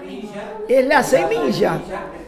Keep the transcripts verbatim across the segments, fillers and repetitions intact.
Es la semilla.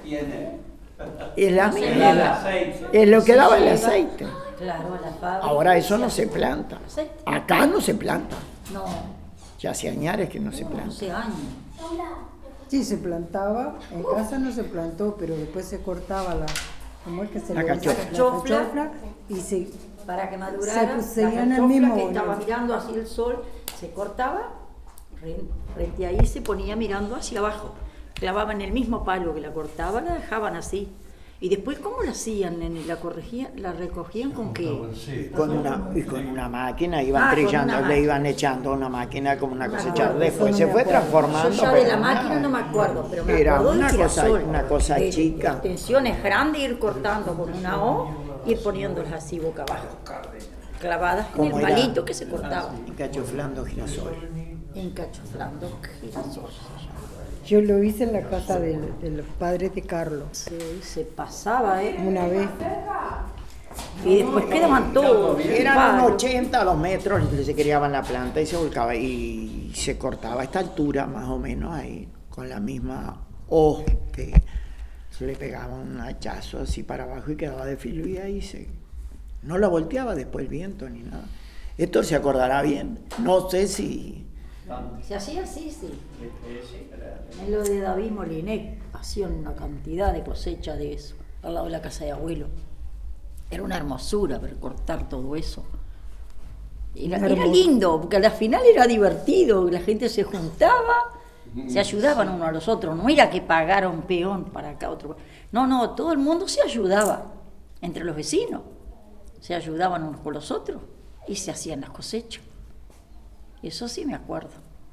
Es la semilla. Es lo que daba el aceite. Claro, la fábrica. Ahora eso no se planta. Acá no se planta. No. Ya hace años que no se planta. Hace años. Sí, se plantaba. En casa no se plantó, pero después se cortaba la... ¿Cómo es que se La le dice? cachofla. La cachofla y se... Para que madurara, Se la seguían el cachofla mismo que volumen. estaba mirando hacia el sol, se cortaba, frente ahí se ponía mirando hacia abajo. Clavaban el mismo palo que la cortaban, la dejaban así. Y después, ¿cómo la hacían, nene? ¿La corregían, la recogían con qué? Con una, y con una máquina iban Ah, con trillando, una le máquina. iban echando una máquina como una No me cosecha. acuerdo, Después eso se no fue me acuerdo. transformando. Yo ya de pero la nada. máquina no me acuerdo, pero me Era acuerdo del una cosa- girasol. una cosa De- chica. Extensiones grandes, ir cortando con una O, ir poniéndolas así boca abajo. Clavadas en el ¿Cómo era? palito que se cortaba. Encachoflando girasol. Encachoflando girasol. Yo lo hice en la casa del, del padre de Carlos, Se, se pasaba, ¿eh? una vez. Y después quedaban todos. Eran palos. unos ochenta los metros y se criaba en la planta y se volcaba y se cortaba a esta altura más o menos ahí, con la misma O que se le pegaba un hachazo así para abajo y quedaba de filo y ahí se... No la volteaba después el viento ni nada. Héctor se acordará bien. No sé si... Se hacía así, sí. En lo de David Molinet hacían una cantidad de cosecha de eso, al lado de la casa de abuelo. Era una hermosura ver cortar todo eso. Era, era lindo, porque al final era divertido, la gente se juntaba, se ayudaban uno a los otros. No era que pagara un peón para acá, otro. No, no, todo el mundo se ayudaba entre los vecinos. Se ayudaban unos con los otros y se hacían las cosechas. Eso sí me acuerdo.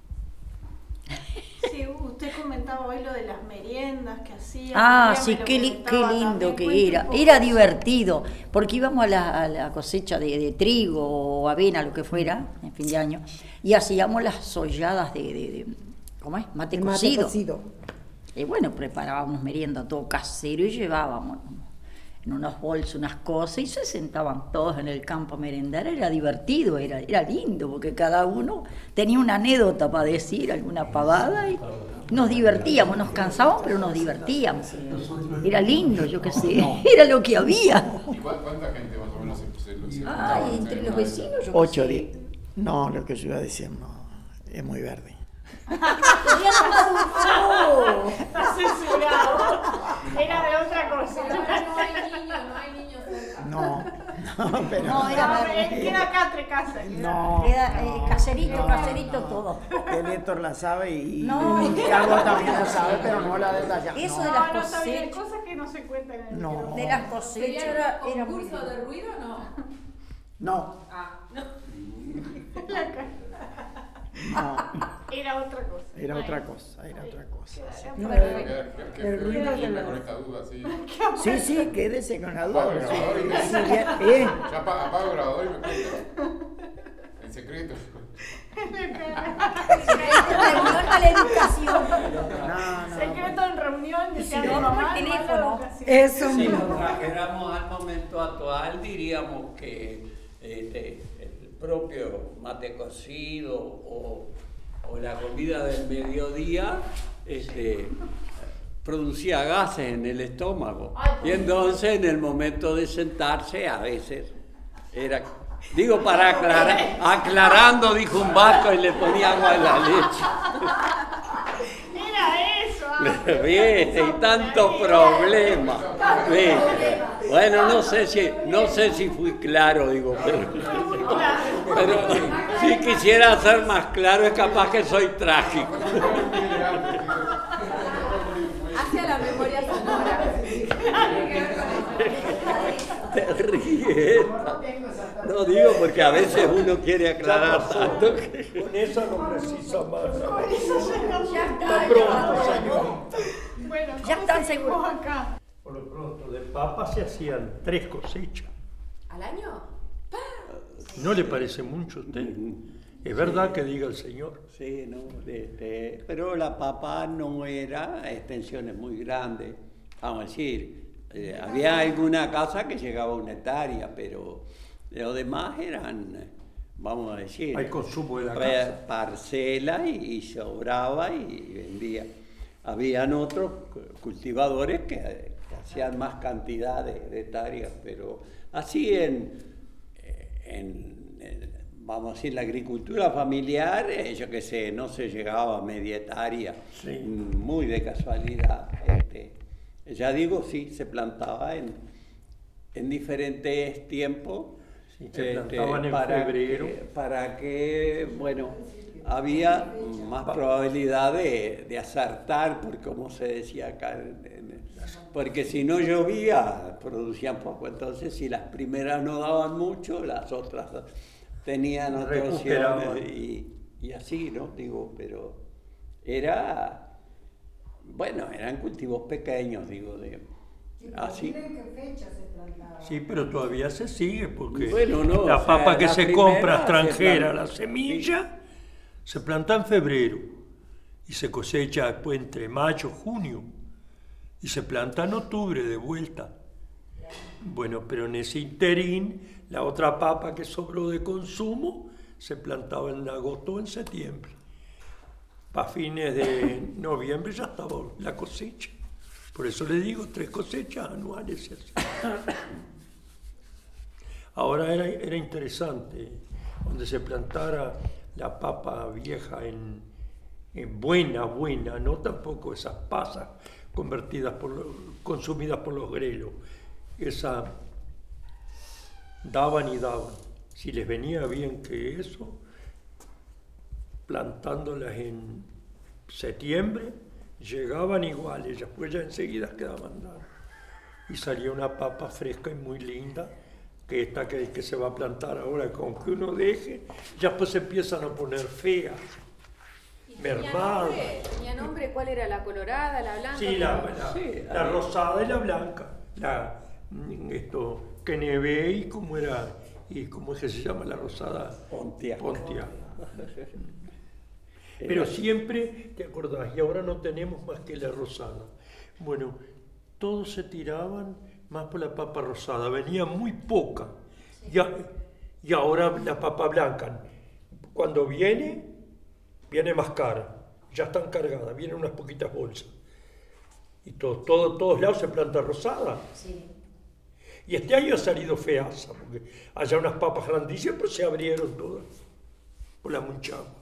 Sí, usted comentaba hoy lo de las meriendas que hacían. Ah, María sí, me lo qué, li- qué comentaba lindo también. que Cuente era. un poco Era de eso. divertido, porque íbamos a la, a la cosecha de, de trigo o avena, lo que fuera, en fin de año, y hacíamos las solladas de, de, de- ¿cómo es? Mate El mate cocido. cocido. Y bueno, preparábamos merienda todo casero y llevábamos en unos bolsos unas cosas y se sentaban todos en el campo a merendar. Era divertido, era, era lindo, porque cada uno tenía una anécdota para decir, alguna pavada, y nos divertíamos, nos cansábamos, pero nos divertíamos. Era lindo, yo qué sé, era lo que había. ¿Y cuá- cuánta gente más o menos se, se lo hicieron? Ay, entre los vecinos, yo qué Ocho sé. días. No, lo que yo iba a decir no, es muy verde. Todavía no maduró. Está censurado. Era de otra cosa. No hay niños, no hay niños cerca. No, no, pero... No, era No, verde. queda acá entre casas. No, Queda eh, caserito, no, caserito no. todo. El Héctor la sabe y, No. y Carlos también la sabe, pero no la detalla. Eso No. de No, las no, está bien, hay cosechas. cosas que no se cuentan en el No. micrófono. De las cosechas era, ¿Sería era un muy concurso lindo. de ruido o no? No, Ah, La cara. no, Era otra cosa. era otra cosa, era otra cosa. sí. No, Qué- qué- qué el feo ruido de irme la- con esta duda, sí. Sí, sí, quédese con la duda. Apago el sí. grabador y me- Sí, bien, eh, Ya apa- apago el grabador y me cuenta. En secreto. Reunión a la educación. no, no. Secreto en reunión, decía Si mi no, mamá, por no la teléfono. educación. Eso Si mismo. lo trajéramos al momento actual, diríamos que este, el propio mate cocido o, o la comida del mediodía este, producía gases en el estómago. Y entonces en el momento de sentarse a veces era... Digo, para aclarar, aclarando, dijo un vasco y le ponía agua a la leche. Era eso. ah. ¿Viste? Y tanto problema. ¿Viste? Bueno, no sé si, no sé si fui claro, digo, pero, pero si quisiera ser más claro, es capaz que soy trágico. hacia la memoria sonora. Te ríes. No digo porque a veces uno quiere aclarar tanto que... Con eso no precisa más. Ya Está está, pronto, señor. Bueno, Ya ¿cómo están seguimos seguros. acá? Por lo pronto, de papa se hacían tres cosechas. ¿Al año? ¿No le parece mucho a usted? Es verdad que diga el señor. Sí, no, este, pero la papa no era extensiones muy grandes. Vamos a decir, eh, había alguna casa que llegaba a una hectárea, pero lo demás eran, vamos a decir, Hay consumo de la pa- casa. parcela y, y sobraba y vendía. habían otros cultivadores que, que hacían más cantidad de, de hectáreas, pero así en, en, en, vamos a decir, la agricultura familiar, eh, yo qué sé, no se llegaba a media hectárea, Sí. muy de casualidad. Este, ya digo, sí, se plantaba en, en diferentes tiempos. Sí, se plantaban en febrero. Que, para que, bueno, había más probabilidad de, de acertar, por como se decía acá, en, en, porque si no llovía, producían poco. Entonces, si las primeras no daban mucho, las otras tenían otras opciones y, y así, ¿no? Digo, pero era, bueno, eran cultivos pequeños, digo, de así. ¿En qué fecha se plantaba? Sí, pero todavía se sigue porque Bueno, no, la o sea, papa que la se primera compra se extranjera, planta- la semilla, se planta en febrero y se cosecha después entre mayo y junio y se planta en octubre de vuelta. Bueno, pero en ese interín, la otra papa que sobró de consumo se plantaba en agosto o en septiembre. Para fines de noviembre ya estaba la cosecha. Por eso le digo, tres cosechas anuales. y así. Ahora era, era interesante, donde se plantara la papa vieja en, en buena, buena, no tampoco esas pasas convertidas por lo- consumidas por los grelos. Esa daban y daban. Si les venía bien que eso, plantándolas en septiembre, llegaban iguales, después ya enseguida quedaban dadas. Y salía una papa fresca y muy linda, que esta que, que se va a plantar ahora, con que uno deje, ya pues empiezan a poner feas, ¿Y tenía mermadas. nombre? ¿Tenía nombre? ¿Cuál era? ¿La colorada, la blanca? Sí, la, ¿Cómo? la- Sí, la ahí. rosada y la blanca. La, mm, esto, que nevé y cómo era, y cómo es que se llama la rosada. Pontiac. Pontiac. Pero siempre, ¿te acordás? Y ahora no tenemos más que la rosada. Bueno, todos se tiraban más por la papa rosada, venía muy poca. Y, a- y ahora la papa blanca, cuando viene, viene más cara. Ya están cargadas, vienen unas poquitas bolsas. Y todo, todo, todos lados se planta rosada. Sí. Y este año ha salido feaza, porque allá unas papas grandísimas, pero se abrieron todas por la munchagua.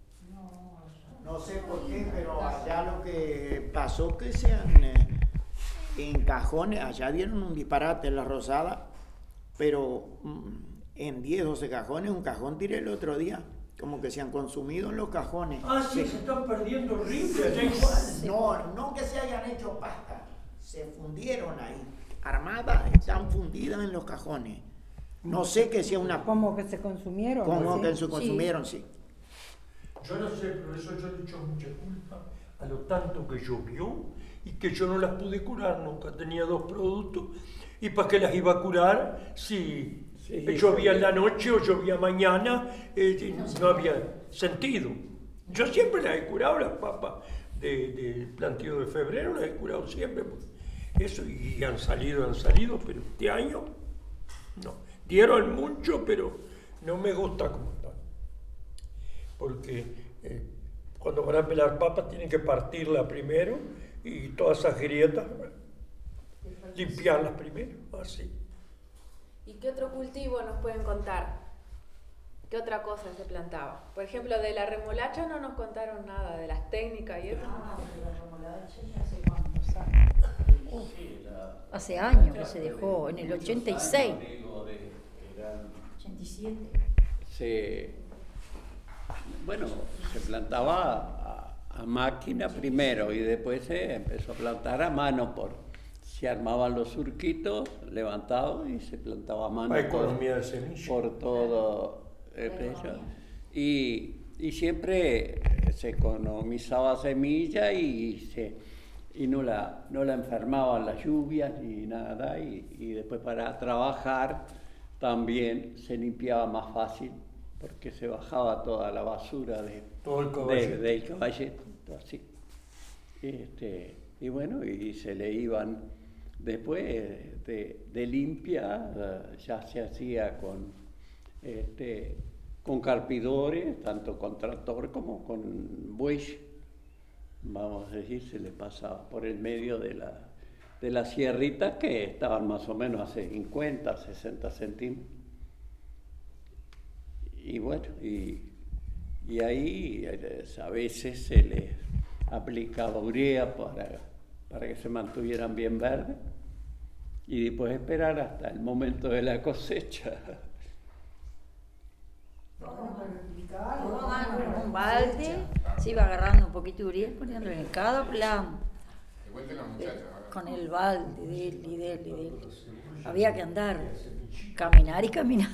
No sé por qué, pero allá lo que pasó que sean eh, en cajones, allá dieron un disparate en la rosada, pero mm, en diez, doce cajones, un cajón tiré el otro día, como que se han consumido en los cajones. Ah, sí, se están perdiendo horrible allá igual. No, no que se hayan hecho pasta, se fundieron ahí, armadas, están fundidas en los cajones. No sé que sea una... Como que se consumieron. Como ¿sí? que se consumieron, sí. Yo no sé, pero eso yo le echo mucha culpa a lo tanto que llovió y que yo no las pude curar nunca. Tenía dos productos y para qué las iba a curar si Sí, llovía sí. en la noche o llovía mañana, eh, no había sentido. Yo siempre las he curado, las papas de, de planteo de febrero las he curado siempre. Pues. Eso, y han salido, han salido, pero este año no. Dieron mucho, pero no me gusta como están. Porque eh, cuando van a pelar papas tienen que partirla primero y todas esas grietas, limpiarlas primero, así. ¿Y qué otro cultivo nos pueden contar? ¿Qué otra cosa se plantaba? Por ejemplo, de la remolacha no nos contaron nada, de las técnicas y eso. Ah, pero la remolacha ya hace cuántos años. Hace años que se dejó, en el ochenta y seis. Digo, de- eran- ochenta y siete. se, bueno, se plantaba a, a máquina primero y después se empezó a plantar a mano. Por, se armaban los surquitos levantados y se plantaba a mano Para por, economía de semilla. por todo el precio. Y, y siempre se economizaba semilla y, se, y no, la, no la enfermaban las lluvias ni nada. Y, y después para trabajar también se limpiaba más fácil porque se bajaba toda la basura de, Todo el de- caballete. del caballete, así. Este, y bueno, y se le iban después de, de limpia, eh, ya se hacía con, este, con carpidores, tanto con tractor como con buey. vamos a decir, se le pasaba por el medio de la, de las sierritas que estaban más o menos a cincuenta, sesenta centímetros. Y bueno, y, y ahí a veces se les aplicaba urea para, para que se mantuvieran bien verdes y después esperar hasta el momento de la cosecha. Un balde, se iba agarrando un poquito de urea, poniéndolo en cada planta. Que cuenten las muchachas. ahora. Con el balde de él y de él y de él. Había que andar, caminar y caminar.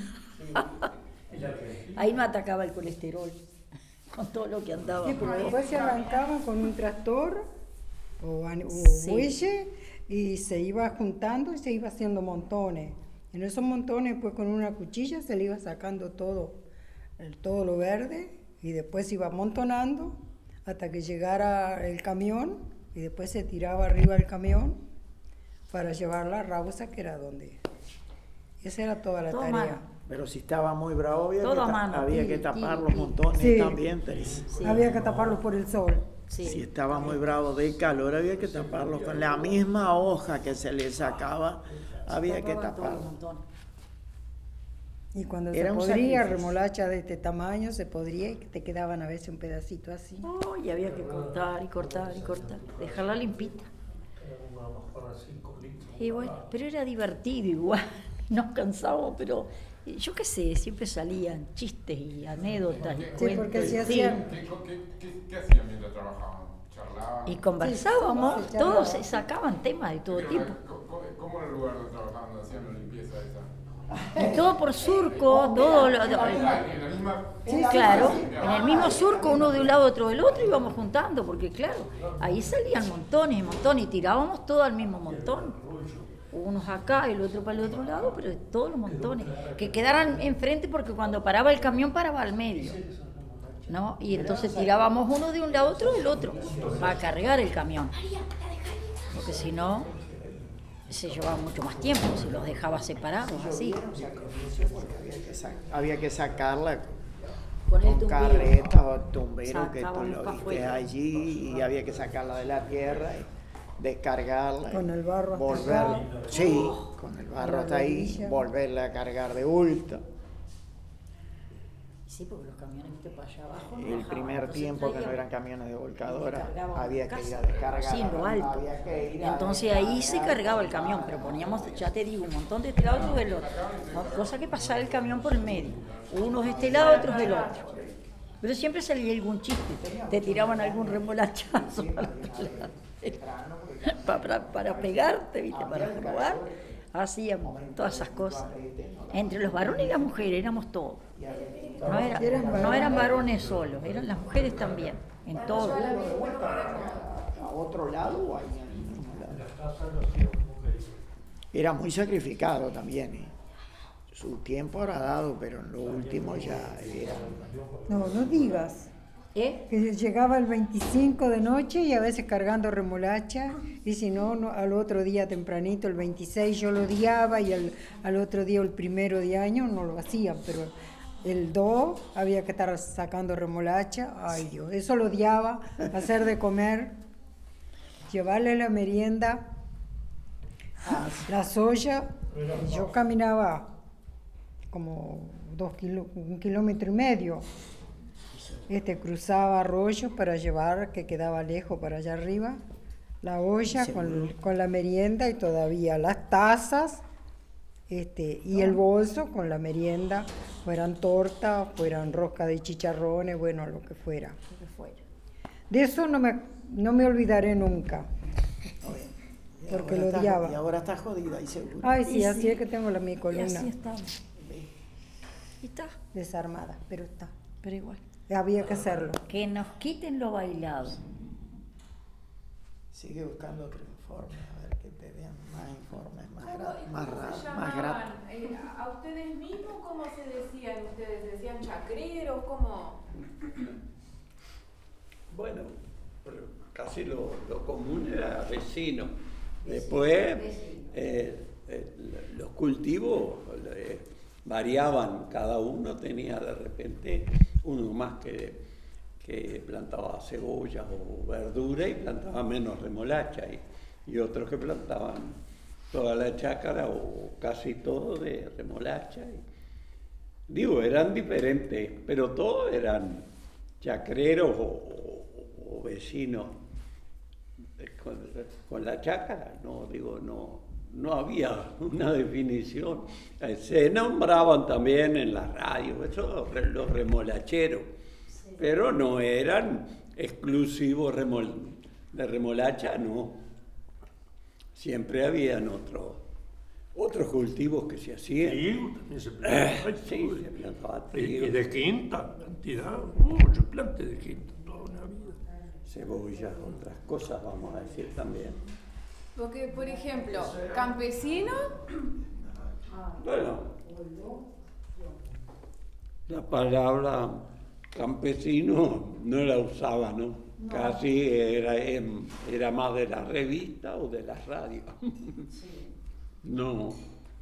Ahí no atacaba el colesterol, con todo lo que andaba. Sí, por pero ahí. después se arrancaban con un tractor o, an- o Sí. bueye y se iba juntando y se iba haciendo montones. En esos montones, pues con una cuchilla se le iba sacando todo, el- todo lo verde y después se iba amontonando hasta que llegara el camión y después se tiraba arriba del camión para llevar la rabusa, que era donde. Esa era toda la Todo tarea. mano. Pero si estaba muy bravo, había, Todo que, a ta- mano, había ti, que ti, tapar ti. los montones Sí. también, Teresa. Sí. Había que taparlo por el sol. Sí. Si estaba muy bravo de calor, había que taparlo. Con la misma hoja que se le sacaba, había que Tapaban todos los taparlo. montones. Y cuando Era se un podría, sacrificio. remolacha de este tamaño, se podría y te quedaban a veces un pedacito así. Oh, y había que cortar y cortar y cortar, dejarla limpita. Y bueno, pero era divertido igual, nos cansábamos, pero eh, yo qué sé, siempre salían chistes y anécdotas y Sí, cuentos. porque se y- hacían- ¿Qué, qué, qué, qué hacían mientras trabajaban? ¿Charlaban? Y conversábamos, Sí, sí, sí, todos charlaban. se sacaban temas de todo Pero, tipo. ¿cómo, cómo- cómo era el lugar donde trabajaban, donde hacían la limpieza esa? Y todo por surco, todo lo, En la, en la misma... Sí, claro, en el mismo surco, uno de un lado, otro del otro, íbamos juntando, porque claro, ahí salían montones y montones, y tirábamos todo al mismo montón. Unos acá y el otro para el otro lado, pero todos los montones. Que quedaran enfrente porque cuando paraba el camión paraba al medio, ¿no? Y entonces tirábamos uno de un lado, otro del otro, para cargar el camión. Porque si no, se llevaba mucho más tiempo si los dejaba separados así. Era un sacrificio porque había que, sa- había que sacarla Con el con tumbero. carreta o tumbero que tú Sacábamos lo pa' viste afuera. allí y había que sacarla de la tierra y descargarla. y Con el barro hasta volver, acá. Sí, con el barro La hasta ahí, rodilla. volverla a cargar de bulto. Sí, porque los camiones viste para allá abajo. no El bajaban, primer entonces tiempo que no traían- eran camiones de volcadora, cargábamos había en que ir casa, a descargar. así en lo alto. Había que ir a Entonces ahí se descargar. cargaba el camión, pero poníamos, ya te digo, un montón de este lado, otro del otro. No, cosa que pasara el camión por el medio. Unos de este lado, otros del otro. Pero siempre salía algún chiste, te tiraban algún remolachazo para, otro lado. Pa- para, para pegarte, ¿viste? Para robar. Hacíamos todas esas cosas. Entre los varones y las mujeres éramos todos. No, era- no eran varones solos, eran las mujeres también, en todo. ¿A otro lado o ahí en el mismo lado? Era muy sacrificado también. ¿eh? Su tiempo habrá dado, pero en lo último ya era. No, no digas. ¿Eh? Que llegaba el veinticinco de noche y a veces cargando remolacha, y si no, no, al otro día tempranito, el veintiséis, yo lo odiaba, y al, al otro día, el primero de año, no lo hacían, pero el dos había que estar sacando remolacha. Ay Dios, eso lo odiaba, hacer de comer, llevarle la merienda, la soya. Y yo caminaba como dos kilo, un kilómetro y medio. Este, cruzaba arroyos para llevar, que quedaba lejos para allá arriba, la olla con, con la merienda y todavía las tazas, este, y el bolso con la merienda, fueran tortas, fueran rosca de chicharrones, bueno, lo que fuera. Lo que fuera. De eso no me, no me olvidaré nunca, Y porque ahora lo está- odiaba. Y ahora está jodida y seguro. Ay, sí, Y así sí. es que tengo la mi Y columna así estamos. Y está, desarmada, pero está. pero igual. Había que hacerlo. Que nos quiten lo bailado. Sigue buscando otro informe, a ver que te den más informes, más, ¿Cómo, gra- más, cómo ra- se más gratos. llamaban? Eh, ¿A a ustedes mismos cómo se decían ustedes? ¿Decían chacreros? ¿Cómo? Bueno, pero casi lo, lo común era vecino. Después, eh, eh, los cultivos eh, variaban, cada uno tenía de repente uno más que, que plantaba cebollas o verdura y plantaba menos remolacha, y, y otros que plantaban toda la chácara o casi todo de remolacha. Y, digo, eran diferentes, pero todos eran chacreros o, o, o vecinos con, con la chácara, no, digo, no, no había una definición. Se nombraban también en la radio, eso, los remolacheros, sí, pero no eran exclusivos remol, de remolacha, no. Siempre habían otros otros cultivos que se hacían. Trigo también se plantaba. Eh, sí, se plantaba Y, trigo. y de quinta cantidad. Oh, yo planté de quinta toda una vida. Cebollas, otras cosas, vamos a decir también. Porque, por ejemplo, campesino, Bueno, la palabra campesino no la usaba, ¿no? No. Casi era, era más de la revista o de la radio. Sí. No.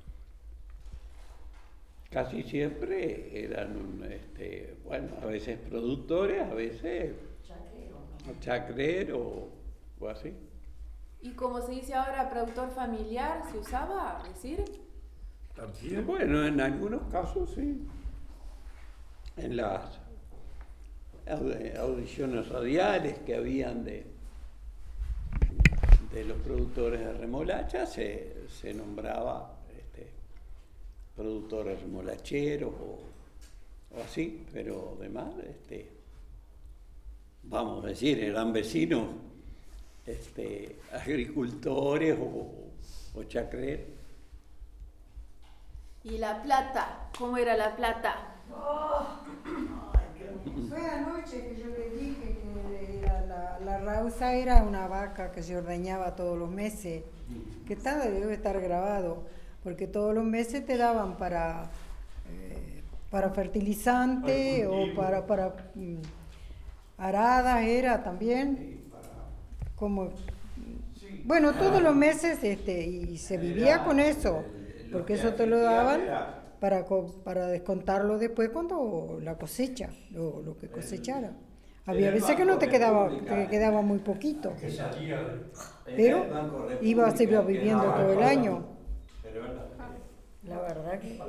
Casi siempre eran, este, bueno, a veces productores, a veces chacreros, ¿no? O así. Y como se dice ahora, productor familiar, ¿se usaba decir? También. Bueno, en algunos casos sí. En las audiciones radiales que habían de, de los productores de remolacha, se, se nombraba este, productores remolacheros o, o así, pero además, este, vamos a decir, eran vecinos, este, agricultores o, o chacreros. ¿Y la plata? ¿Cómo era la plata? Oh. Fue anoche que yo le dije que era la, la rausa era una vaca que se ordeñaba todos los meses, que está, debe estar grabado, porque todos los meses te daban para, eh, para fertilizante o para, para um, aradas era también, como, bueno, todos los meses este, y se vivía con eso, porque eso te lo daban para, para descontarlo después cuando la cosecha, lo, lo que cosechara. Había veces que no te quedaba, te quedaba muy poquito, pero iba, se iba viviendo todo el año. La verdad que...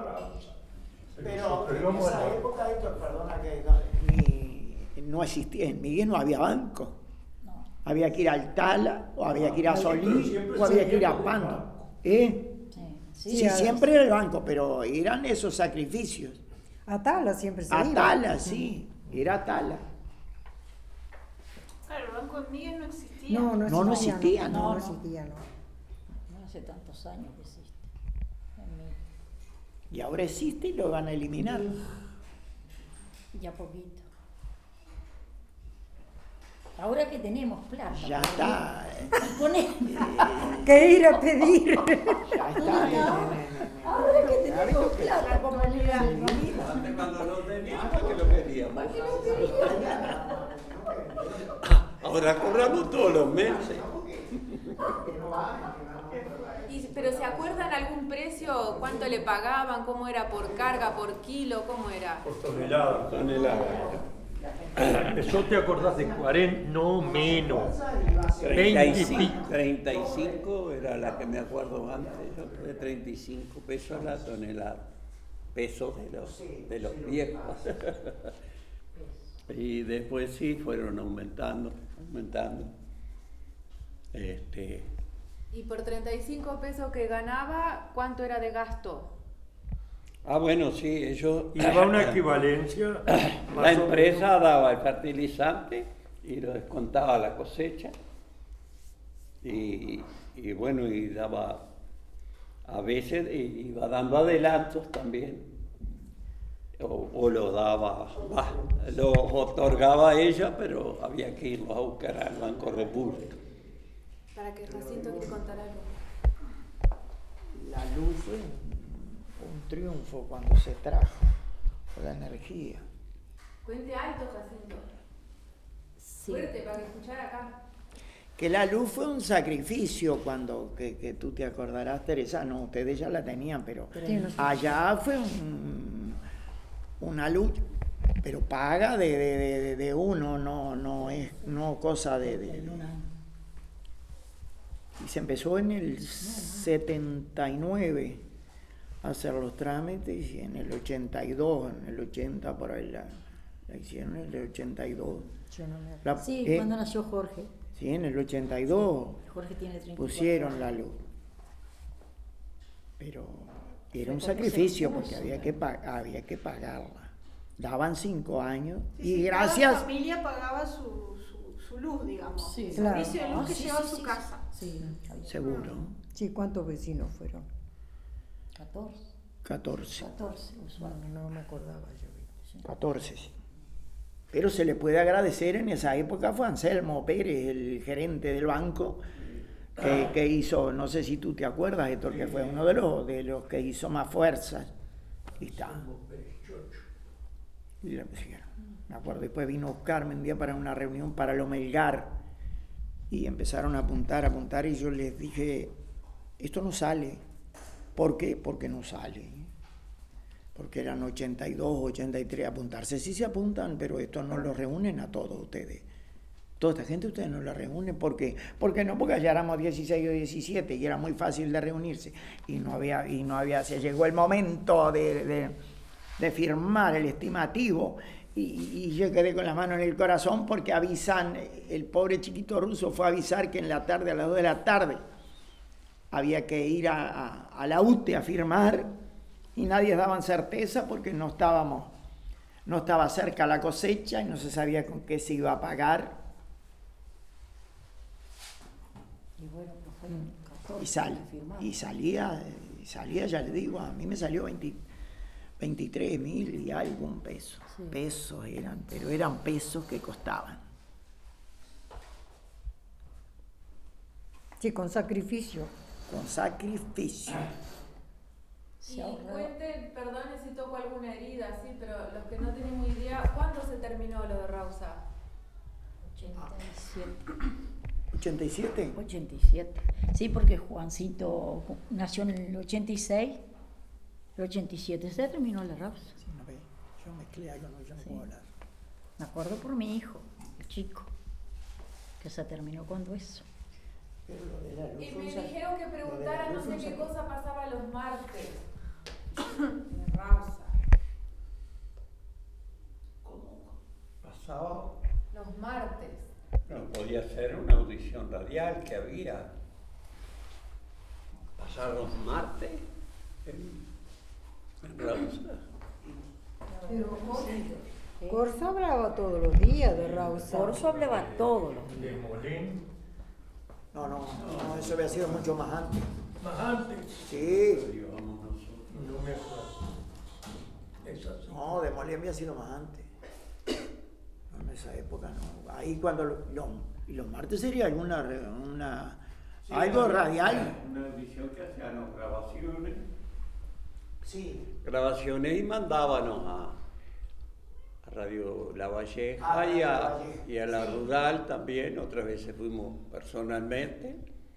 Pero en esa época, Héctor, perdona que ni, no existía, en Miguel no había banco. Había que ir al Tala, o había que ir a Solís, o había que ir a Pando. ¿Eh? Sí, sí, siempre era el banco, pero eran esos sacrificios. A Tala siempre se a iba. A Tala, sí, era a Tala. Claro, el banco en Miguel no existía. No, no existía. No, no existía, no. no, No, no existía, no. No hace tantos años que existe. Y ahora existe y lo van a eliminar. Ya poquito. Ahora que tenemos plata. Ya está. Poné. ¿Qué ir a pedir? Ya está. Ahora que tenemos plata, como le dan. Antes cuando lo teníamos, que lo queríamos. Ahora cobramos todos los meses. Y, ¿pero se acuerdan algún precio? ¿Cuánto le pagaban? ¿Cómo era por carga, por kilo? ¿Cómo era? Por tonelada. Tonelada. Eso te acordás de cuarenta, no menos. treinta y veinte y cinco, pico. treinta y cinco era la que me acuerdo antes, yo de treinta y cinco pesos la tonelada, pesos de los, de los viejos. Y después sí fueron aumentando, aumentando. Este, Y por treinta y cinco pesos que ganaba, ¿cuánto era de gasto? ah, bueno, sí, ellos... Iba una equivalencia. La empresa daba el fertilizante y lo descontaba la cosecha. Y, y bueno, y daba, a veces iba dando adelantos también. O, o lo daba, bah, lo otorgaba ella, pero había que irlo a buscar al Banco República. Para que Jacinto quiere contar algo. La luz fue un, un triunfo cuando se trajo la energía. Cuente alto, Jacinto. Sí. Fuerte, para que escuchara acá. Que la luz fue un sacrificio cuando, que, que tú te acordarás, Teresa, no, ustedes ya la tenían, pero Sí, no sé. allá fue un, una lucha, pero paga de, de, de, de uno, no, no es no cosa de, de, de... Y se empezó en el setenta y nueve a hacer los trámites y en el ochenta y dos, en el ochenta por ahí la, la hicieron, en el ochenta y dos. Yo no me La- Sí, eh, cuando nació Jorge. Sí, en el ochenta y dos Jorge tiene treinta y cuatro pusieron años. la luz. Pero era Fue un porque sacrificio se porque puso, había que, pa- había que pagarla. Daban cinco años Sí, y sí, gracias... Cada familia pagaba su, su, su luz, digamos. Sí. El Claro. servicio de luz Ah, que sí, llevaba sí, a su sí, casa. Sí, había Seguro. Sí, ¿cuántos vecinos fueron? catorce, catorce. catorce No, usuarios. no me acordaba yo. catorce, sí. Pero se le puede agradecer, en esa época fue Anselmo Pérez, el gerente del banco, que, que hizo, no sé si tú te acuerdas, Héctor, que fue uno de los, de los que hizo más fuerzas. Y está. Y le pusieron. Me acuerdo, después vino Oscar un día para una reunión para lo Melgar y empezaron a apuntar, a apuntar y yo les dije, esto no sale. ¿Por qué? Porque no sale. Porque eran ochenta y dos, ochenta y tres, apuntarse sí se apuntan, pero esto no lo reúnen a todos ustedes. Toda esta gente ustedes no la reúnen, ¿por qué? Porque no, porque ya éramos dieciséis o diecisiete y era muy fácil de reunirse y no había, y no había, se llegó el momento de, de, de firmar el estimativo y, y yo quedé con la mano en el corazón porque avisan, el pobre chiquito ruso fue a avisar que en la tarde, a las dos de la tarde, había que ir a, a, a la U T E a firmar y nadie daban certeza porque no estábamos, no estaba cerca la cosecha y no se sabía con qué se iba a pagar. Y bueno, pues fue catorce Y, sal, que firmaron. y salía, y salía, ya le digo, a mí me salió veinte, veintitrés mil y algún peso. Sí. Pesos eran, pero eran pesos que costaban. Sí, con sacrificio. Con sacrificio. Se Y ahorraba. cuenten, perdón si toco alguna herida, sí, pero los que no tenemos idea, ¿cuándo se terminó lo de Rausa? ochenta y siete. ¿ochenta y siete? ochenta y siete. Sí, porque Juancito nació en el ochenta y seis, el ochenta y siete se terminó la Rausa. Sí, no ve, yo mezclé algo, no, yo no Sí. puedo hablar. Me acuerdo por mi hijo, el chico, que se terminó cuando eso. Pero lo de la luz Y fue un me sac- dijeron que lo de la preguntara luz no fue sé un qué sac- cosa pasaba los martes en Rausa. ¿Cómo pasaba? Los martes. No podía ser una audición radial que había. Pasar los martes en, en Rausa. Corso hablaba todos los días de Rausa. Corso hablaba todos los días. De Molén, No, no, no, eso había sido mucho más antes. más antes. Sí, Íbamos nosotros. No me acuerdo. Es así. no, de Molí había sido más antes. No, en esa época no. Ahí cuando lo- lo- y los martes sería alguna re- una Sí, algo había radial. Una audición que hacían grabaciones. Sí. Grabaciones y mandábamos a, a Radio La Valleja Ah, y, a, La Valleja, y a la sí. Rural también. Otras veces fuimos personalmente,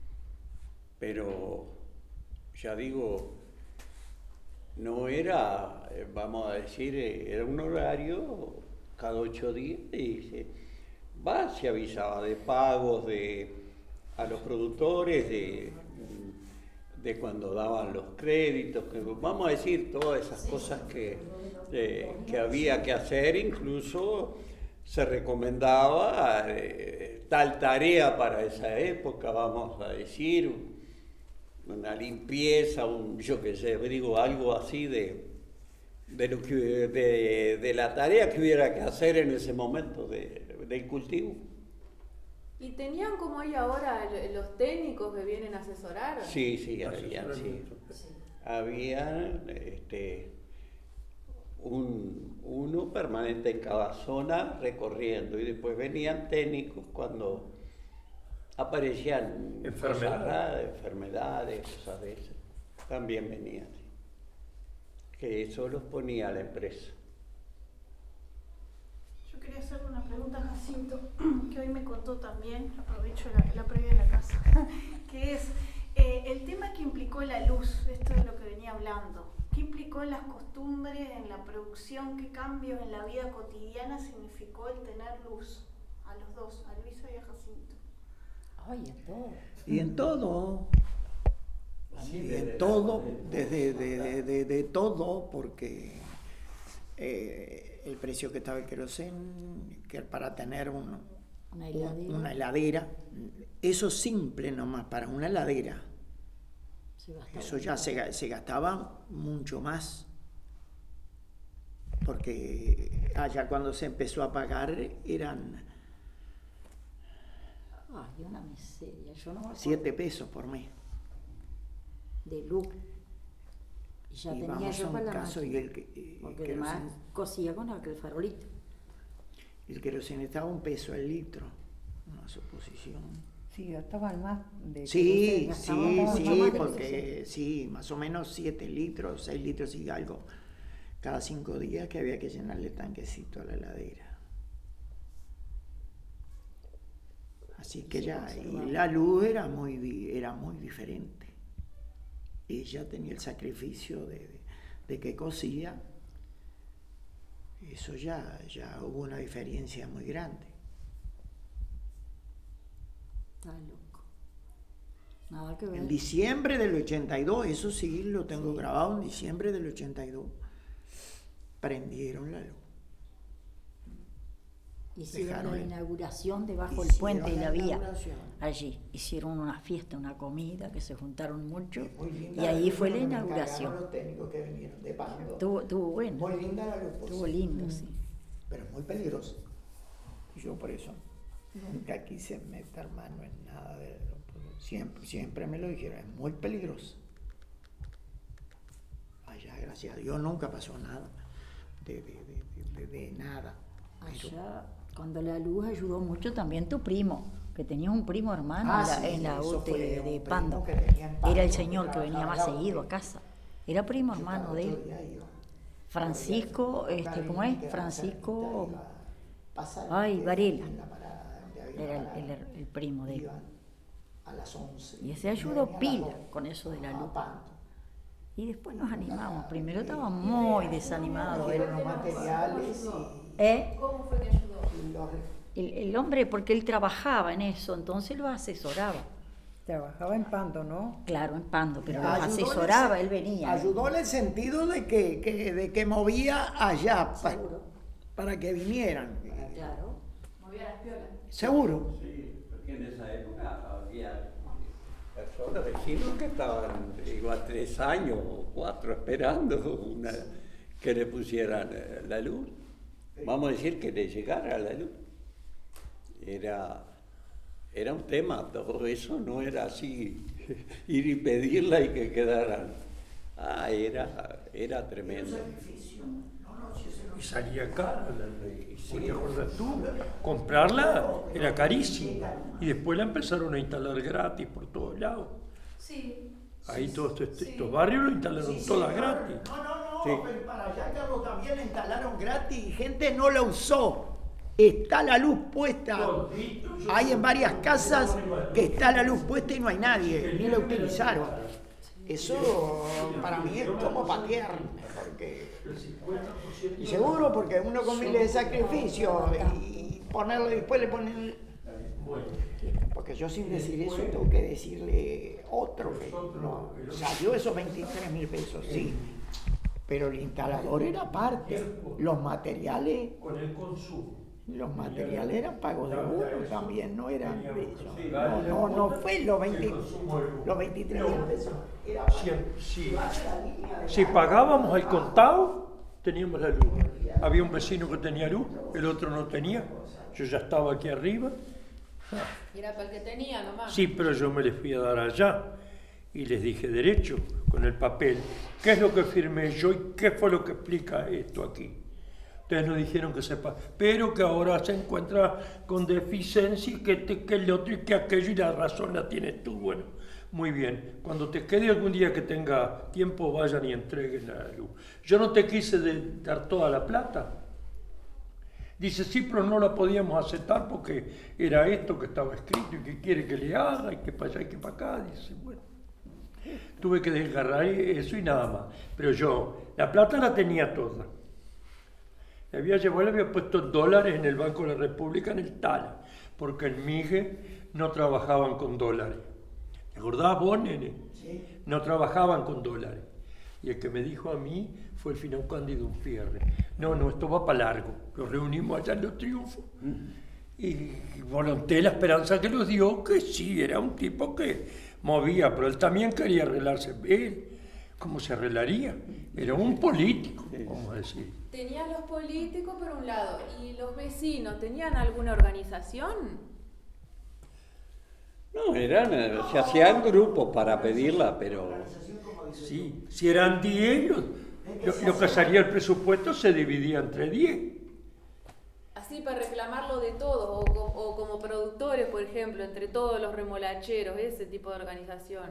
pero ya digo, no era, eh, vamos a decir, eh, era un horario cada ocho días y se, va, se avisaba de pagos de, a los productores, de, de cuando daban los créditos, que, vamos a decir, todas esas cosas que, eh, que había que hacer, incluso se recomendaba eh, tal tarea para esa época, vamos a decir, una limpieza, un, yo qué sé, digo, algo así de, de, lo que, de, de la tarea que hubiera que hacer en ese momento de, del cultivo. ¿Y tenían como hay ahora el- los técnicos que vienen a asesorar? Sí, sí, había, sí. Había este, un, uno permanente en cada zona recorriendo y después venían técnicos cuando aparecían Enfermedades. cosas raras, enfermedades, cosas de esas. También venían, sí. Que eso los ponía la empresa. Yo quería hacerle una pregunta a Jacinto, que hoy me contó también, aprovecho la, la previa de la casa, que es eh, el tema que implicó la luz, esto es lo que venía hablando. ¿Qué implicó significó en las costumbres, en la producción, qué cambios en la vida cotidiana significó el tener luz a los dos, a Luisa y a Jacinto? Ay, en todo. Y en todo, y en todo, desde de, de, de, de todo, porque eh, el precio que estaba el querosén, que para tener un, Una heladera. una heladera, eso simple nomás, para una heladera, Se gastaba eso ya se, se gastaba mucho más, porque allá cuando se empezó a pagar eran Ay, una miseria. Yo no me acuerdo. siete pesos por mes. De luz. Y ya Y tenía vamos yo a un para la caso máquina, y el, que- eh, porque querosén- además cosía con aquel farolito. el querosén estaba a un peso el litro, una suposición. Sí, gastaban más de Sí, queroseno, sí, gastaban sí, mucho más de porque sí, más o menos siete litros, seis litros y algo cada cinco días que había que llenarle tanquecito a la heladera. Así que Sí, ya, conservaba. y la luz era muy, di- era muy diferente. Ella tenía el sacrificio de, de, de que cosía, eso ya, ya hubo una diferencia muy grande. Está loco. Nada que ver. En diciembre del ochenta y dos, eso sí lo tengo grabado, en diciembre del ochenta y dos, prendieron la luz. Hicieron dejaron la el- inauguración debajo del Hicieron puente de la la vía. inauguración. Allí hicieron una fiesta, una comida, que se juntaron mucho. Muy linda Y ahí luz, fue la cuando me inauguración. encargaron los técnicos que vinieron de Pando. Estuvo, estuvo bueno. Muy linda la luz, por Estuvo sí. lindo, sí. Pero muy peligrosa. Y yo por eso nunca quise meter mano en nada de lo- siempre, siempre me lo dijeron, es muy peligrosa. Allá, gracias a Dios, nunca pasó nada de, de, de, de- de nada. Pero- Allá, cuando la luz ayudó mucho también tu primo, que tenía un primo hermano Ah, en la, sí, en la eso U T fue de, un de primo Pando. que tenía en Pando, Era el que señor que venía trabajaba más en la seguido U a T. casa. Era primo Yo hermano cada de otro él. día iba. Francisco, Iba, este, iba, ¿cómo iba, es? quedaba Francisco, cerquita, iba a pasar ay, en- Varela. en la parada donde había era parada. el, el- el primo de él. Iban a las once. Y ese me ayudó venía a las pila dos, con eso de la a luz. Pando. Y después nos animamos. Primero estaba muy desanimado él. Trajeron los materiales ¿Eh? ¿Cómo fue que ayudó? y los... El, el hombre, porque él trabajaba en eso, entonces lo asesoraba. Trabajaba en Pando, ¿no? Claro, en Pando, pero los Ayudó en asesoraba, ese- él venía. ¿eh? Ayudó en el sentido de que, que- de que movía allá pa- Seguro. para que vinieran. Claro. Movía las piolas. Seguro. Sí, porque en esa época había personas, vecinos que estaban igual tres años o cuatro esperando una- que le pusieran eh, la luz. Vamos a decir que le llegara la luz. Era, era un tema, todo eso no era así, ir y pedirla y que quedaran. Ah, era, era tremendo. Y salía cara, ¿te acuerdas tú? Comprarla era carísimo. Y después la empezaron a instalar gratis por todos lados. Sí. Ahí todos estos, estos barrios lo instalaron todas gratis. No, no, no, Sí. pero para allá, Carlos, también la instalaron gratis y gente no la usó. Está la luz puesta. Hay en varias casas que está la luz puesta y no hay nadie, ni la utilizaron. Eso para mí es como patear, porque... Y seguro, porque uno con miles de sacrificios y ponerle, después le ponen... Porque yo sin decir eso tengo que decirle otro que no, salió esos veintitrés mil pesos, sí. Pero el instalador era aparte, los materiales... Con el consumo. Los materiales eran pagos de uno también, no eran de ellos. No, no, no fue los, veinte, los veintitrés mil pesos. Era Si, si, si pagábamos al contado, teníamos la luz. Había un vecino que tenía luz, el otro no tenía. Yo ya estaba aquí arriba. Y era para el que tenía nomás. Sí, pero yo me les fui a dar allá y les dije derecho con el papel. ¿Qué es lo que firmé yo y qué fue lo que explica esto aquí? Ustedes nos dijeron que sepa, pero que ahora se encuentra con deficiencia y que, te, que el otro y que aquello y la razón la tienes tú. Bueno, muy bien. Cuando te quede algún día que tenga tiempo, vayan y entreguen la luz. Yo no te quise de- dar toda la plata. Dice, sí, pero no la podíamos aceptar porque era esto que estaba escrito y que quiere que le haga y que para allá y que para acá. Dice, bueno. Tuve que desgarrar eso y nada más. Pero yo, la plata la tenía toda. Le había llevado, le había puesto dólares en el Banco de la República, en el Tala, porque en Migue no trabajaban con dólares. ¿Te acordás vos, nene? Sí. No trabajaban con dólares. Y el que me dijo a mí fue el Finau Cándido Unfierre. No, no, esto va para largo. Lo reunimos allá en Los Triunfos. Y, y volonté la esperanza que los dio, que sí, era un tipo que movía, pero él también quería arreglarse. Él, ¿cómo se arreglaría? Era un político, vamos a decir. Tenían los políticos por un lado, y los vecinos, ¿tenían alguna organización? No, eran, se hacían grupos para pedirla, pero... Sí, si eran diez, lo, lo, lo que salía el presupuesto se dividía entre diez. Así para reclamarlo de todos, o, o como productores, por ejemplo, entre todos los remolacheros, ese tipo de organización.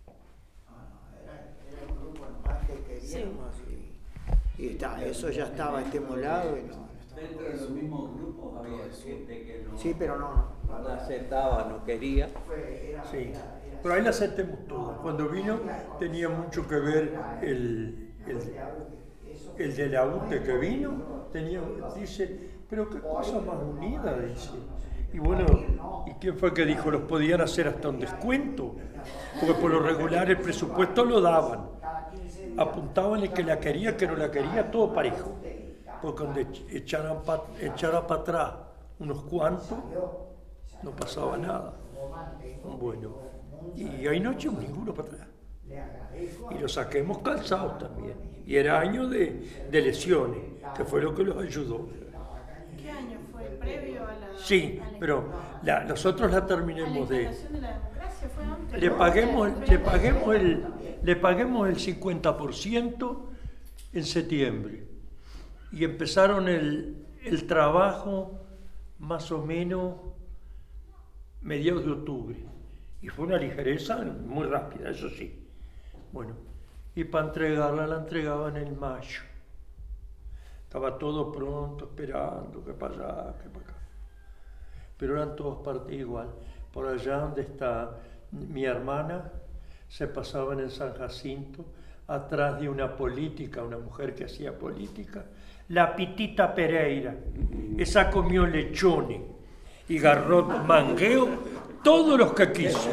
Era, era un grupo nomás que queríamos y, y está, eso ya estaba estimulado y no. Dentro de los mismos grupos había gente que no, sí, pero no, no, no la aceptaba, no quería. Sí, pero ahí la aceptemos todos. Cuando vino tenía mucho que ver el, el, el de la U T E que vino, tenía, dice, pero qué cosa más unida, dice. Y bueno, ¿y quién fue que dijo? Los podían hacer hasta un descuento, porque por lo regular el presupuesto lo daban. Apuntaban el que la quería, que no la quería, todo parejo. Porque cuando echaran para echara pa atrás unos cuantos, no pasaba nada. Bueno, y ahí no echamos ninguno para atrás. Y los saquemos calzados también. Y era año de, de lesiones, que fue lo que los ayudó. ¿Qué año fue? ¿Previo a la...? Sí, pero la, nosotros la terminemos de... ¿A la instalación de la democracia fue antes? Le paguemos, le paguemos, el, le paguemos el cincuenta por ciento en septiembre. Y empezaron el, el trabajo más o menos mediados de octubre. Y fue una ligereza muy rápida, eso sí. Bueno, y para entregarla la entregaban en mayo. Estaba todo pronto, esperando que para allá, que para acá. Pero eran todos partes igual. Por allá donde está mi hermana, se pasaban en San Jacinto, atrás de una política, una mujer que hacía política, la Pitita Pereira. Esa comió lechones y garrote, mangueo, todos los que quiso.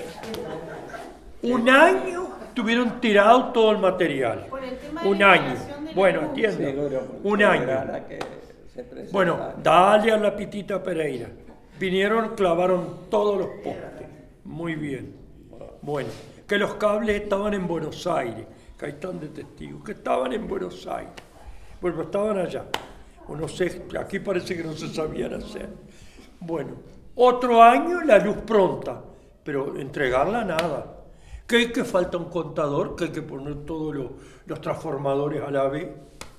Un año tuvieron tirado todo el material. Un año. Bueno, entiendo. Un año. Bueno, dale a la Pitita Pereira. Vinieron, clavaron todos los postes. Muy bien. Bueno, que los cables estaban en Buenos Aires. Que ahí están de testigos. Que estaban en Buenos Aires. Bueno, estaban allá. O no sé, aquí parece que no se sabían hacer. Bueno, otro año la luz pronta, pero entregarla nada. ¿Qué hay que falta un contador? Que hay que poner todos los, los transformadores a la vez.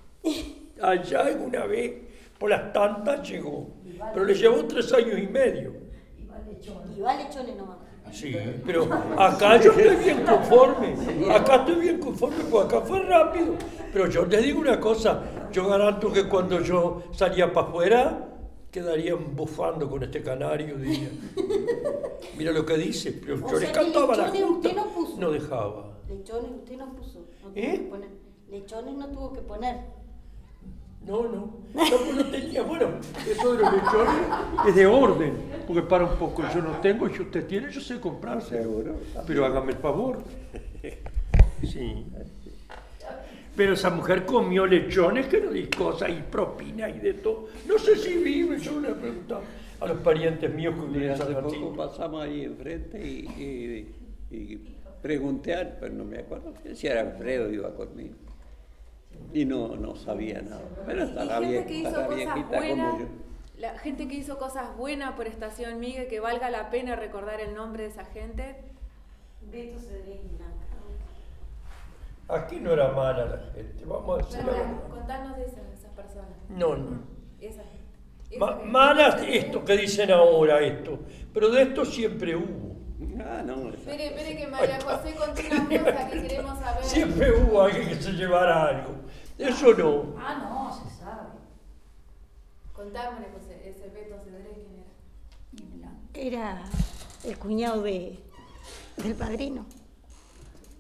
Allá en una vez, por las tantas llegó. Pero le llevó tres años y medio. Y va lechones nomás. Sí, pero acá yo estoy bien conforme, acá estoy bien conforme, porque acá fue rápido. Pero yo les digo una cosa, yo garanto que cuando yo salía para afuera, quedarían bufando con este canario, diría. Mira lo que dice, pero yo les cantaba la junta, no, puso. no dejaba. Lechones usted no puso, no tuvo ¿Eh? que poner. Lechones no tuvo que poner. No, no, no, no tenía, bueno, eso de los lechones es de orden, porque para un poco yo no tengo, y si usted tiene, yo sé comprar, seguro, pero hágame el favor. Sí. Pero esa mujer comió lechones, que no di cosas, y propina y de todo. No sé si vive, yo le he preguntado a los parientes míos que viven en San Francisco. Pasamos ahí enfrente y, y, y pregunté, pero no me acuerdo si era Alfredo, iba conmigo. Y no, no sabía nada. Pero estará bien, estará viejita como yo. La gente que hizo cosas buenas por Estación Migue, que valga la pena recordar el nombre de esa gente. Beto Cedrés y Blanca. Aquí no era mala la gente, vamos a decir la verdad. Contanos de esas, esas personas. No, no. Esa, esa Ma gente. malas esto que dicen ahora, esto. Pero de esto siempre hubo. Ah, no. Espere, espere que María José contó una cosa que queremos saber. Siempre hubo alguien que se llevara algo. Eso no. Ah, no, se sabe. Contá, María José, ese Beto Cedrés, ¿quién era? Era el cuñado de, del padrino.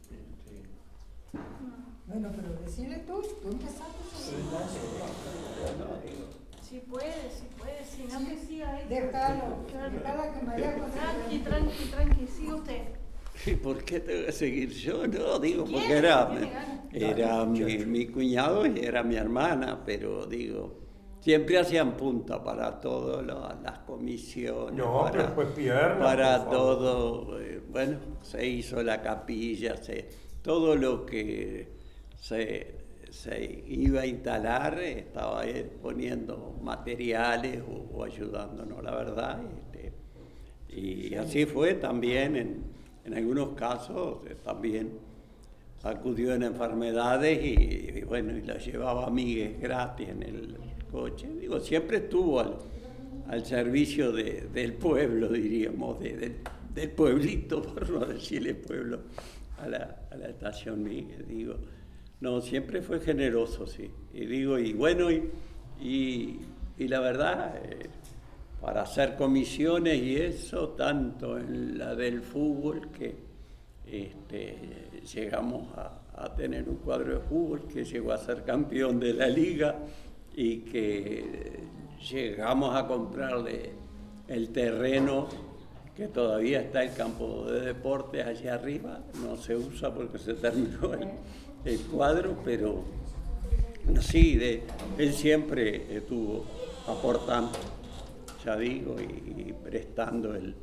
Bueno, pero decirle tú, tú empezaste Sí, no, sí, no, digo. Si puede, si puede, si no que siga él. Déjalo, déjala que María José. Tranqui, tranqui, tranqui, sigue usted. ¿Y por qué tengo que seguir yo? No, digo, porque ¿Quién? era, ¿Tiene ganas? era mi, mi cuñado y era mi hermana, pero digo, siempre hacían punta para todas las comisiones, No, para, pero fue pierna, para por favor. todo. eh, Bueno, se hizo la capilla, se, todo lo que se, se iba a instalar, eh, estaba él poniendo materiales o, o ayudándonos, la verdad. Este, y así fue también en... En algunos casos eh, también acudió en enfermedades y, y bueno, y la llevaba amigues gratis en el coche. Digo, siempre estuvo al, al servicio de, del pueblo, diríamos, de, de, del pueblito, por no decirle pueblo, a la, a la estación Miguel. Digo, no, siempre fue generoso, sí. Y digo, y bueno, y, y, y la verdad... Eh, para hacer comisiones y eso, tanto en la del fútbol, que este, llegamos a, a tener un cuadro de fútbol que llegó a ser campeón de la liga y que llegamos a comprarle el terreno que todavía está el campo de deportes allá arriba, no se usa porque se terminó el, el cuadro, pero sí, de, él siempre estuvo aportando. Ya digo, y, y prestando el,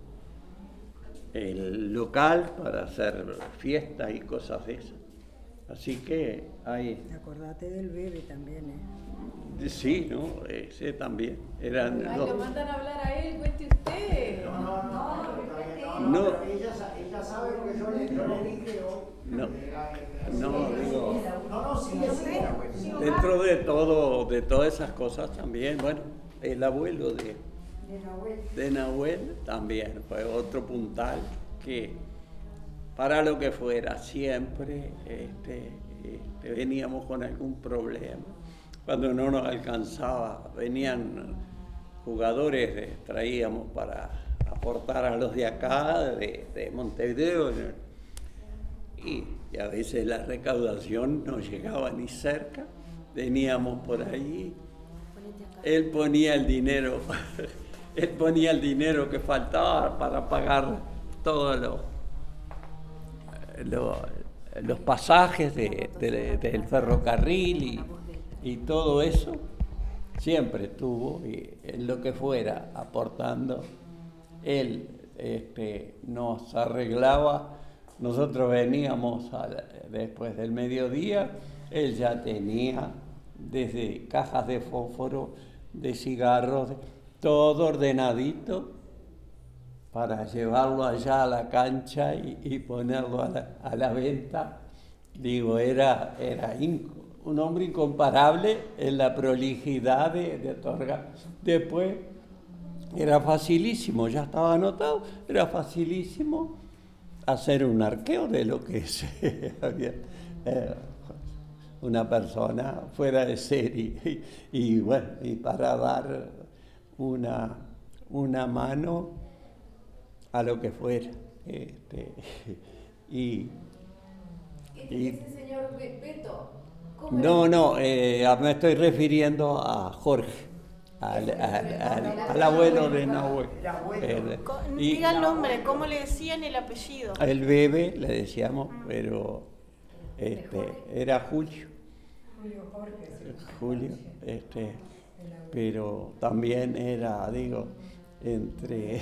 el local para hacer fiestas y cosas de esas. Así que hay... Acordate del bebé también, ¿eh? Sí, ¿no? Ese también. Eran Ay, dos. lo mandan a hablar a él, cuente usted. No, no, no, no, No. no, pero ella, sa- ella sabe porque yo le, yo le dije hoy. No, No, no, digo, no, sigue, sigue. dentro de todo, de todas esas cosas también, bueno, el abuelo de... De Nahuel. de Nahuel también fue otro puntal que para lo que fuera siempre este, este, veníamos con algún problema. Cuando no nos alcanzaba, venían jugadores, eh, traíamos para aportar a los de acá, de, de Montevideo, y, y a veces la recaudación no llegaba ni cerca, veníamos por ahí, él ponía el dinero. Él ponía el dinero que faltaba para pagar todos los, los, los pasajes de, de, del ferrocarril y, y todo eso. Siempre estuvo, y en lo que fuera, aportando. Él este, nos arreglaba, nosotros veníamos a, después del mediodía, él ya tenía desde cajas de fósforo, de cigarros, de, todo ordenadito para llevarlo allá a la cancha y, y ponerlo a la, a la venta. Digo, era, era inc- un hombre incomparable en la prolijidad de, de otorgar. Después era facilísimo, ya estaba anotado, era facilísimo hacer un arqueo de lo que se había... Eh, una persona fuera de serie y, y bueno, y para dar una, una mano a lo que fuera. Este, y, ¿Este y- es el señor Be- Beto? ¿Cómo no, es? no, eh, me estoy refiriendo a Jorge, al, al- al- al abuelo de Nahuel. El, Co- y Diga el nombre, ¿cómo le decían el apellido? el bebé le decíamos, pero este, era Julio. Julio Jorge. sí. Julio, este, pero también era, digo, entre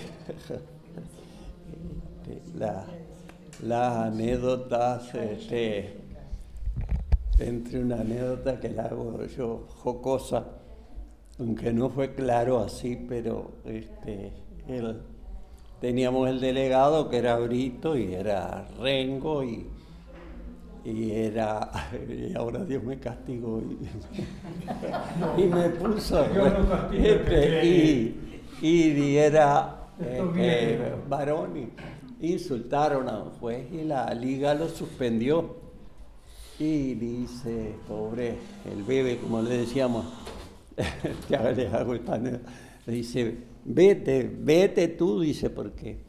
este, la- las anécdotas, este, entre una anécdota que la hago yo jocosa, aunque no fue claro así, pero este, él, teníamos el delegado que era Brito y era Rengo y Y era, y ahora Dios me castigó y, y me puso, este, y, y era este, varón, y insultaron a un juez y la liga lo suspendió. Y dice, pobre, el bebé, como le decíamos, ya le hago esta anécdota, le dice, vete, vete tú, dice, porque...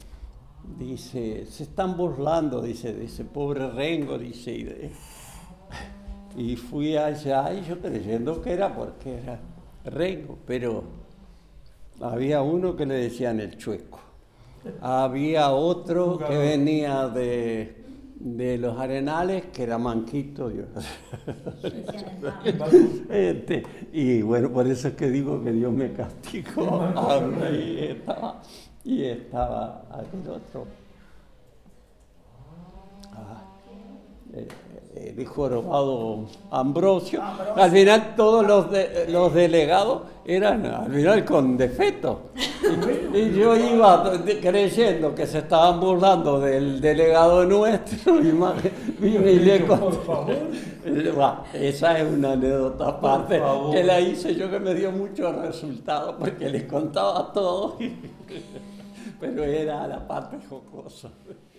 Dice, se están burlando, dice, de ese pobre Rengo, dice, y de- Y fui allá y yo creyendo que era porque era Rengo, pero había uno que le decían el Chueco. Había otro que venía de, de los Arenales, que era Manquito. Dios. Este, y bueno, por eso es que digo que Dios me castigó a mí, y estaba, y estaba aquel otro. Ah, eh, el hijo robado Ambrosio. Al final todos los, de, los delegados eran al final con defecto. Y, y yo iba creyendo que se estaban burlando del delegado nuestro y vine y le conté. Esa es una anécdota aparte que la hice yo, que me dio muchos resultados porque les contaba todo, pero era la parte jocosa.